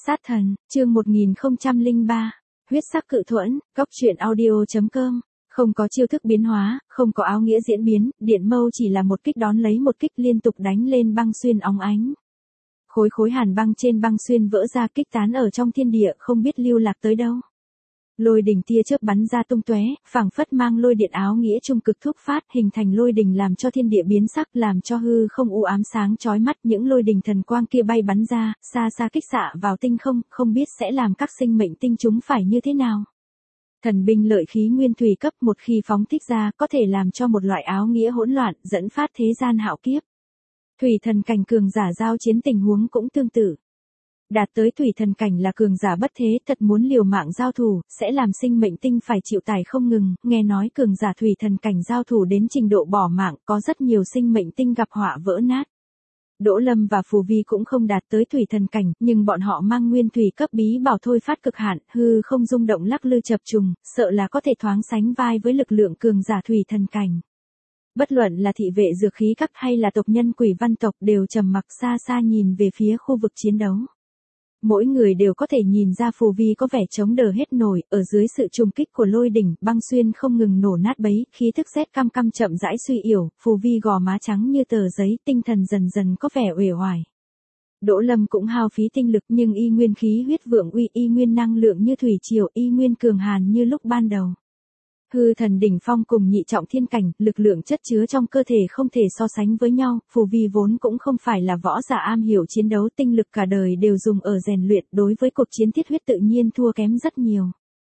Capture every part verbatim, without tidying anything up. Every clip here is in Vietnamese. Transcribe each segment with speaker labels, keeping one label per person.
Speaker 1: Sát thần, chương một nghìn không trăm lẻ ba, huyết sắc cự thuẫn, góc truyện audio.com. Không có chiêu thức biến hóa, không có áo nghĩa diễn biến, điện mâu chỉ là một kích đón lấy một kích liên tục đánh lên băng xuyên óng ánh. Khối khối hàn băng trên băng xuyên vỡ ra kích tán ở trong thiên địa không biết lưu lạc tới đâu. Lôi đỉnh tia chớp bắn ra tung tóe, phảng phất mang lôi điện áo nghĩa trung cực thúc phát, hình thành lôi đỉnh làm cho thiên địa biến sắc, làm cho hư không u ám sáng chói mắt, những lôi đỉnh thần quang kia bay bắn ra, xa xa kích xạ vào tinh không, không biết sẽ làm các sinh mệnh tinh chúng phải như thế nào. Thần binh lợi khí nguyên thủy cấp một khi phóng thích ra, có thể làm cho một loại áo nghĩa hỗn loạn, dẫn phát thế gian hạo kiếp. Thủy thần cảnh cường giả giao chiến tình huống cũng tương tự. Đạt tới thủy thần cảnh là cường giả bất thế, thật muốn liều mạng giao thủ, sẽ làm sinh mệnh tinh phải chịu tải không ngừng, nghe nói cường giả thủy thần cảnh giao thủ đến trình độ bỏ mạng, có rất nhiều sinh mệnh tinh gặp họa vỡ nát. Đỗ Lâm và Phù Vi cũng không đạt tới thủy thần cảnh, nhưng bọn họ mang nguyên thủy cấp bí bảo thôi phát cực hạn, hư không rung động lắc lư chập trùng, sợ là có thể thoáng sánh vai với lực lượng cường giả thủy thần cảnh. Bất luận là thị vệ dược khí các hay là tộc nhân Quỷ Văn tộc đều trầm mặc xa xa nhìn về phía khu vực chiến đấu. Mỗi người đều có thể nhìn ra Phù Vi có vẻ chống đỡ hết nổi, ở dưới sự trùng kích của lôi đỉnh, băng xuyên không ngừng nổ nát bấy, khí thức rét cam cam chậm rãi suy yểu, Phù Vi gò má trắng như tờ giấy, tinh thần dần dần có vẻ uể oải. Đỗ Lâm cũng hao phí tinh lực nhưng y nguyên khí huyết vượng uy, y nguyên năng lượng như thủy triều, y nguyên cường hàn như lúc ban đầu. Hư thần đỉnh phong cùng nhị trọng thiên cảnh, lực lượng chất chứa trong cơ thể không thể so sánh với nhau, Phù Vi vốn cũng không phải là võ giả am hiểu chiến đấu, tinh lực cả đời đều dùng ở rèn luyện, đối với cuộc chiến thiết huyết tự nhiên thua kém rất nhiều.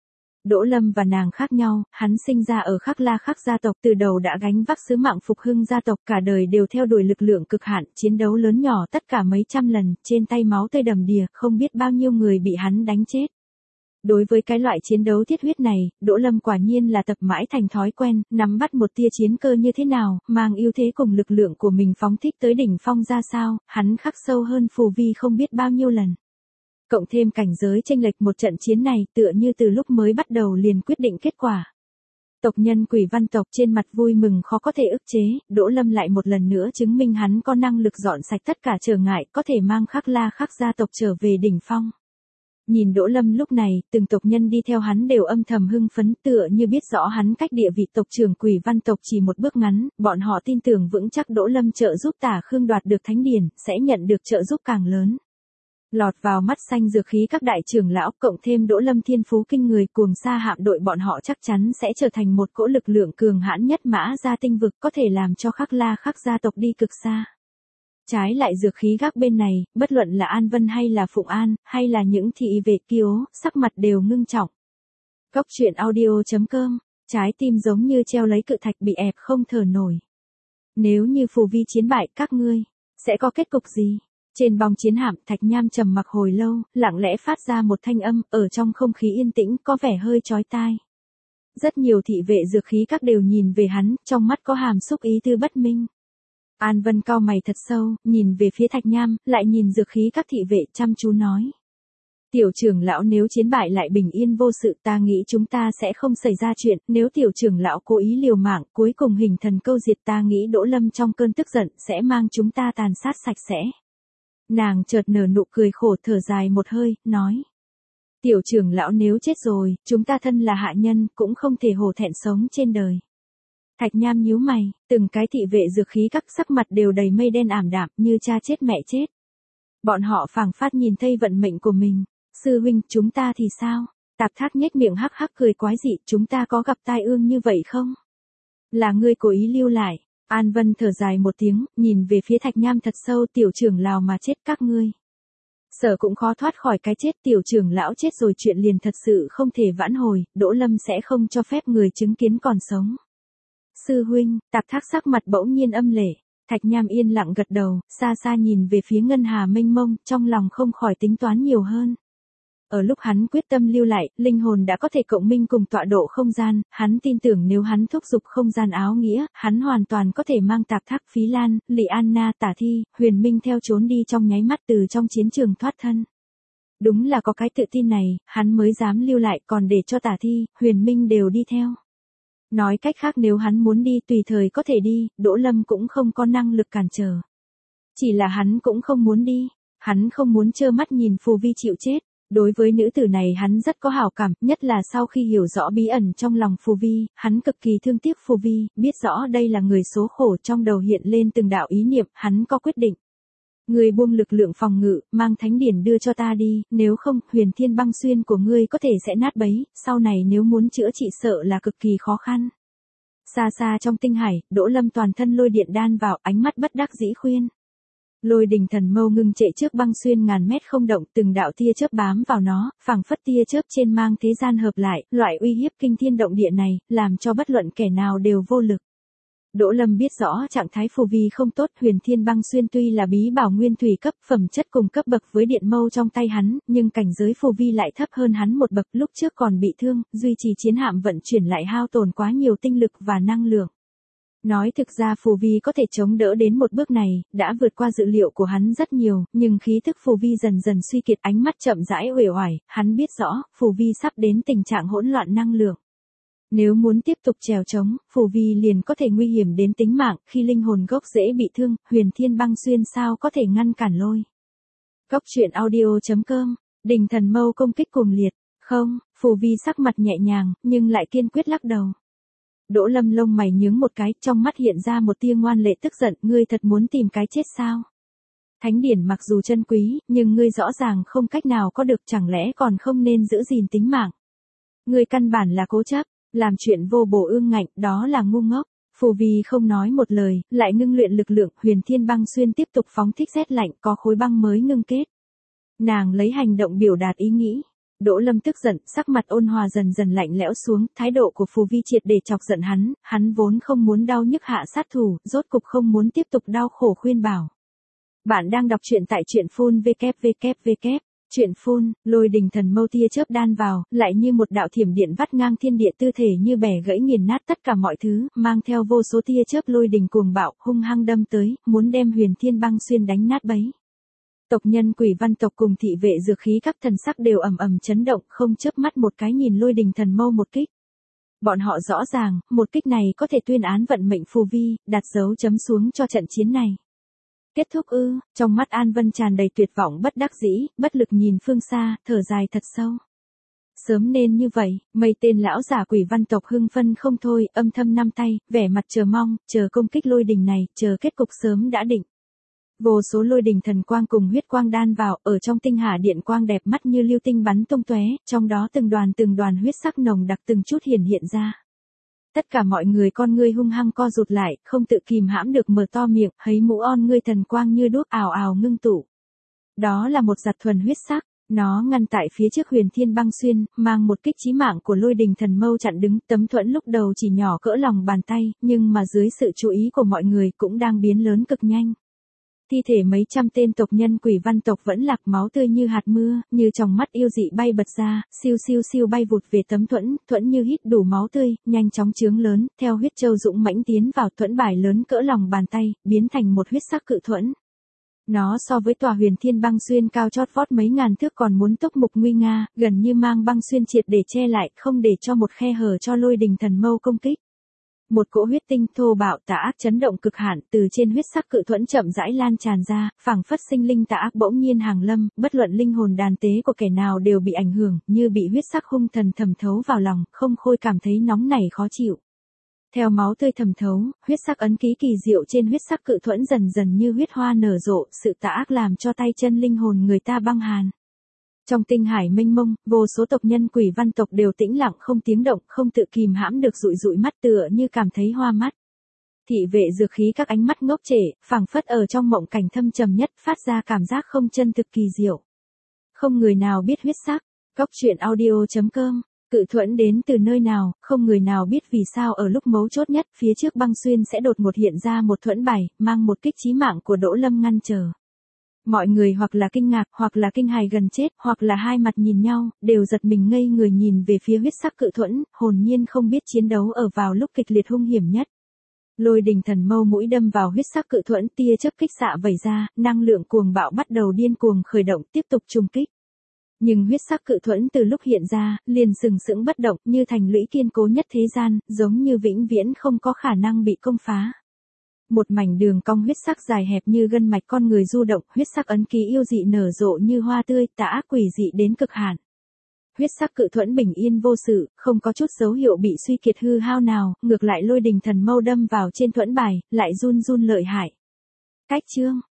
Speaker 1: Đỗ Lâm và nàng khác nhau, hắn sinh ra ở Khắc La Khắc gia tộc, từ đầu đã gánh vác sứ mạng phục hưng gia tộc, cả đời đều theo đuổi lực lượng cực hạn, chiến đấu lớn nhỏ tất cả mấy trăm lần, trên tay máu tươi đầm đìa, không biết bao nhiêu người bị hắn đánh chết. Đối với cái loại chiến đấu thiết huyết này, Đỗ Lâm quả nhiên là tập mãi thành thói quen, nắm bắt một tia chiến cơ như thế nào, mang ưu thế cùng lực lượng của mình phóng thích tới đỉnh phong ra sao, hắn khắc sâu hơn Phù Vi không biết bao nhiêu lần. Cộng thêm cảnh giới chênh lệch một trận chiến này tựa như từ lúc mới bắt đầu liền quyết định kết quả. Tộc nhân Quỷ Văn tộc trên mặt vui mừng khó có thể ức chế, Đỗ Lâm lại một lần nữa chứng minh hắn có năng lực dọn sạch tất cả trở ngại, có thể mang Khắc La Khắc gia tộc trở về đỉnh phong. Nhìn Đỗ Lâm lúc này, từng tộc nhân đi theo hắn đều âm thầm hưng phấn, tựa như biết rõ hắn cách địa vị tộc trưởng Quỷ Văn tộc chỉ một bước ngắn, bọn họ tin tưởng vững chắc Đỗ Lâm trợ giúp Tả Khương đoạt được thánh điển, sẽ nhận được trợ giúp càng lớn. Lọt vào mắt xanh dược khí các đại trưởng lão, cộng thêm Đỗ Lâm thiên phú kinh người, cuồng sa hạm đội bọn họ chắc chắn sẽ trở thành một cỗ lực lượng cường hãn nhất mã ra tinh vực, có thể làm cho Khắc La Khắc gia tộc đi cực xa. Trái lại dược khí gác bên này, bất luận là An Vân hay là Phụng An, hay là những thị vệ kiếu, sắc mặt đều ngưng trọng. Góc truyện audio.com, trái tim giống như treo lấy cự thạch bị ép không thở nổi. Nếu như Phù Vi chiến bại các ngươi, sẽ có kết cục gì? Trên bong chiến hạm, Thạch Nham trầm mặc hồi lâu, lặng lẽ phát ra một thanh âm, ở trong không khí yên tĩnh, có vẻ hơi chói tai. Rất nhiều thị vệ dược khí các đều nhìn về hắn, trong mắt có hàm xúc ý tư bất minh. An Vân cau mày thật sâu, nhìn về phía Thạch Nham, lại nhìn dược khí các thị vệ chăm chú nói. Tiểu trưởng lão nếu chiến bại lại bình yên vô sự, ta nghĩ chúng ta sẽ không xảy ra chuyện, nếu tiểu trưởng lão cố ý liều mạng, cuối cùng hình thần câu diệt, ta nghĩ Đỗ Lâm trong cơn tức giận sẽ mang chúng ta tàn sát sạch sẽ. Nàng chợt nở nụ cười khổ, thở dài một hơi, nói. Tiểu trưởng lão nếu chết rồi, chúng ta thân là hạ nhân, cũng không thể hổ thẹn sống trên đời. Thạch Nham nhíu mày, từng cái thị vệ dược khí các sắc mặt đều đầy mây đen ảm đạm, như cha chết mẹ chết. Bọn họ phảng phất nhìn thấy vận mệnh của mình. Sư huynh, chúng ta thì sao? Tạp Thác nhếch miệng hắc hắc cười quái dị, chúng ta có gặp tai ương như vậy không? Là ngươi cố ý lưu lại. An Vân thở dài một tiếng, nhìn về phía Thạch Nham thật sâu, tiểu trưởng lão mà chết các ngươi. Sợ cũng khó thoát khỏi cái chết, tiểu trưởng lão chết rồi chuyện liền thật sự không thể vãn hồi, Đỗ Lâm sẽ không cho phép người chứng kiến còn sống. Sư huynh, Tạp Thác sắc mặt bỗng nhiên âm lệ, Thạch Nham yên lặng gật đầu, xa xa nhìn về phía ngân hà mênh mông, trong lòng không khỏi tính toán nhiều hơn. Ở lúc hắn quyết tâm lưu lại, linh hồn đã có thể cộng minh cùng tọa độ không gian, hắn tin tưởng nếu hắn thúc giục không gian áo nghĩa, hắn hoàn toàn có thể mang Tạp Thác, Phí Lan, Lị Anna, Tả Thi, Huyền Minh theo trốn đi trong nháy mắt từ trong chiến trường thoát thân. Đúng là có cái tự tin này, hắn mới dám lưu lại, còn để cho Tả Thi, Huyền Minh đều đi theo. Nói cách khác nếu hắn muốn đi tùy thời có thể đi, Đỗ Lâm cũng không có năng lực cản trở. Chỉ là hắn cũng không muốn đi, hắn không muốn trơ mắt nhìn Phù Vi chịu chết. Đối với nữ tử này hắn rất có hảo cảm, nhất là sau khi hiểu rõ bí ẩn trong lòng Phù Vi, hắn cực kỳ thương tiếc Phù Vi, biết rõ đây là người số khổ, trong đầu hiện lên từng đạo ý niệm, hắn có quyết định. Ngươi buông lực lượng phòng ngự, mang thánh điển đưa cho ta đi, nếu không, huyền thiên băng xuyên của ngươi có thể sẽ nát bấy, sau này nếu muốn chữa trị sợ là cực kỳ khó khăn. Xa xa trong tinh hải, Đỗ Lâm toàn thân lôi điện đan vào, ánh mắt bất đắc dĩ khuyên. Lôi đình thần mâu ngưng trệ trước băng xuyên ngàn mét không động, từng đạo tia chớp bám vào nó, phảng phất tia chớp trên mang thế gian hợp lại, loại uy hiếp kinh thiên động địa này, làm cho bất luận kẻ nào đều vô lực. Đỗ Lâm biết rõ trạng thái Phù Vi không tốt, huyền thiên băng xuyên tuy là bí bảo nguyên thủy cấp, phẩm chất cùng cấp bậc với điện mâu trong tay hắn, nhưng cảnh giới Phù Vi lại thấp hơn hắn một bậc, lúc trước còn bị thương, duy trì chiến hạm vận chuyển lại hao tổn quá nhiều tinh lực và năng lượng. Nói thực ra Phù Vi có thể chống đỡ đến một bước này, đã vượt qua dự liệu của hắn rất nhiều, nhưng khí thức Phù Vi dần dần suy kiệt, ánh mắt chậm rãi uể oải, hắn biết rõ, Phù Vi sắp đến tình trạng hỗn loạn năng lượng. Nếu muốn tiếp tục trèo trống, Phù Vi liền có thể nguy hiểm đến tính mạng, khi linh hồn gốc dễ bị thương, huyền thiên băng xuyên sao có thể ngăn cản lôi. Góc truyện audio chấm com, đình thần mâu công kích cuồng liệt, không, Phù Vi sắc mặt nhẹ nhàng, nhưng lại kiên quyết lắc đầu. Đỗ Lâm lông mày nhướng một cái, trong mắt hiện ra một tia ngoan lệ tức giận, ngươi thật muốn tìm cái chết sao? Thánh điển mặc dù chân quý, nhưng ngươi rõ ràng không cách nào có được, chẳng lẽ còn không nên giữ gìn tính mạng? Ngươi căn bản là cố chấp, làm chuyện vô bổ ương ngạnh, đó là ngu ngốc. Phù Vi không nói một lời, lại ngưng luyện lực lượng, huyền thiên băng xuyên tiếp tục phóng thích rét lạnh, có khối băng mới ngưng kết. Nàng lấy hành động biểu đạt ý nghĩ. Đỗ Lâm tức giận, sắc mặt ôn hòa dần dần lạnh lẽo xuống, thái độ của Phù Vi triệt để chọc giận hắn, hắn vốn không muốn đau nhức hạ sát thủ, rốt cục không muốn tiếp tục đau khổ khuyên bảo. Bạn đang đọc truyện tại truyện phun www. Truyện phun, lôi đình thần mâu tia chớp đan vào, lại như một đạo thiểm điện vắt ngang thiên địa, tư thể như bẻ gãy nghiền nát tất cả mọi thứ, mang theo vô số tia chớp lôi đình cuồng bạo, hung hăng đâm tới, muốn đem huyền thiên băng xuyên đánh nát bấy. Tộc nhân Quỷ Văn tộc cùng thị vệ dược khí các thần sắc đều ầm ầm chấn động, không chớp mắt một cái nhìn lôi đình thần mâu một kích. Bọn họ rõ ràng, một kích này có thể tuyên án vận mệnh Phù Vi, đặt dấu chấm xuống cho trận chiến này. Kết thúc ư? Trong mắt An Vân tràn đầy tuyệt vọng bất đắc dĩ, bất lực nhìn phương xa, thở dài thật sâu. Sớm nên như vậy, mấy tên lão giả Quỷ Văn tộc hưng phân không thôi, âm thầm nắm tay, vẻ mặt chờ mong, chờ công kích lôi đình này, chờ kết cục sớm đã định. Vô số lôi đình thần quang cùng huyết quang đan vào, ở trong tinh hà điện quang đẹp mắt như lưu tinh bắn tung tóe, trong đó từng đoàn từng đoàn huyết sắc nồng đặc từng chút hiển hiện ra. Tất cả mọi người con ngươi hung hăng co rụt lại, không tự kìm hãm được mở to miệng, thấy mũ on ngươi thần quang như đuốc ào ào ngưng tụ. Đó là một giặt thuần huyết sắc, nó ngăn tại phía trước huyền thiên băng xuyên, mang một kích chí mạng của lôi đình thần mâu chặn đứng, tấm thuẫn lúc đầu chỉ nhỏ cỡ lòng bàn tay, nhưng mà dưới sự chú ý của mọi người cũng đang biến lớn cực nhanh. Thi thể mấy trăm tên tộc nhân Quỷ Văn tộc vẫn lạc, máu tươi như hạt mưa, như trong mắt yêu dị bay bật ra, siêu siêu siêu bay vụt về tấm thuẫn, thuẫn như hít đủ máu tươi, nhanh chóng chướng lớn, theo huyết châu dũng mãnh tiến vào, thuẫn bài lớn cỡ lòng bàn tay, biến thành một huyết sắc cự thuẫn. Nó so với tòa huyền thiên băng xuyên cao chót vót mấy ngàn thước còn muốn tốc mục nguy nga, gần như mang băng xuyên triệt để che lại, không để cho một khe hở cho lôi đình thần mâu công kích. Một cỗ huyết tinh thô bạo tà ác chấn động cực hạn, từ trên huyết sắc cự thuẫn chậm rãi lan tràn ra, phảng phất sinh linh tà ác bỗng nhiên hàng lâm, bất luận linh hồn đàn tế của kẻ nào đều bị ảnh hưởng, như bị huyết sắc hung thần thẩm thấu vào lòng, không khôi cảm thấy nóng nảy khó chịu. Theo máu tươi thẩm thấu, huyết sắc ấn ký kỳ diệu trên huyết sắc cự thuẫn dần dần như huyết hoa nở rộ, sự tà ác làm cho tay chân linh hồn người ta băng hàn. Trong tinh hải mênh mông, vô số tộc nhân Quỷ Văn tộc đều tĩnh lặng không tiếng động, không tự kìm hãm được dụi dụi mắt, tựa như cảm thấy hoa mắt. Thị vệ dược khí các ánh mắt ngốc trệ, phảng phất ở trong mộng cảnh thâm trầm nhất, phát ra cảm giác không chân thực kỳ diệu. Không người nào biết huyết sắc. Góc truyện audio chấm com. Cự thuẫn đến từ nơi nào, không người nào biết vì sao ở lúc mấu chốt nhất, phía trước băng xuyên sẽ đột ngột hiện ra một thuẫn bài, mang một kích chí mạng của Đỗ Lâm ngăn trở. Mọi người hoặc là kinh ngạc, hoặc là kinh hài gần chết, hoặc là hai mặt nhìn nhau, đều giật mình ngây người nhìn về phía huyết sắc cự thuẫn, hồn nhiên không biết chiến đấu ở vào lúc kịch liệt hung hiểm nhất. Lôi đình thần mâu mũi đâm vào huyết sắc cự thuẫn, tia chớp kích xạ vẩy ra, năng lượng cuồng bạo bắt đầu điên cuồng khởi động, tiếp tục trùng kích. Nhưng huyết sắc cự thuẫn từ lúc hiện ra, liền sừng sững bất động, như thành lũy kiên cố nhất thế gian, giống như vĩnh viễn không có khả năng bị công phá. một mảnh đường cong huyết sắc dài hẹp như gân mạch con người du động, huyết sắc ấn ký yêu dị nở rộ như hoa tươi, tà ác quỷ dị đến cực hạn. Huyết sắc cự thuẫn bình yên vô sự, không có chút dấu hiệu bị suy kiệt hư hao nào, ngược lại lôi đình thần mâu đâm vào trên thuẫn bài, lại run run lợi hại. Cách chương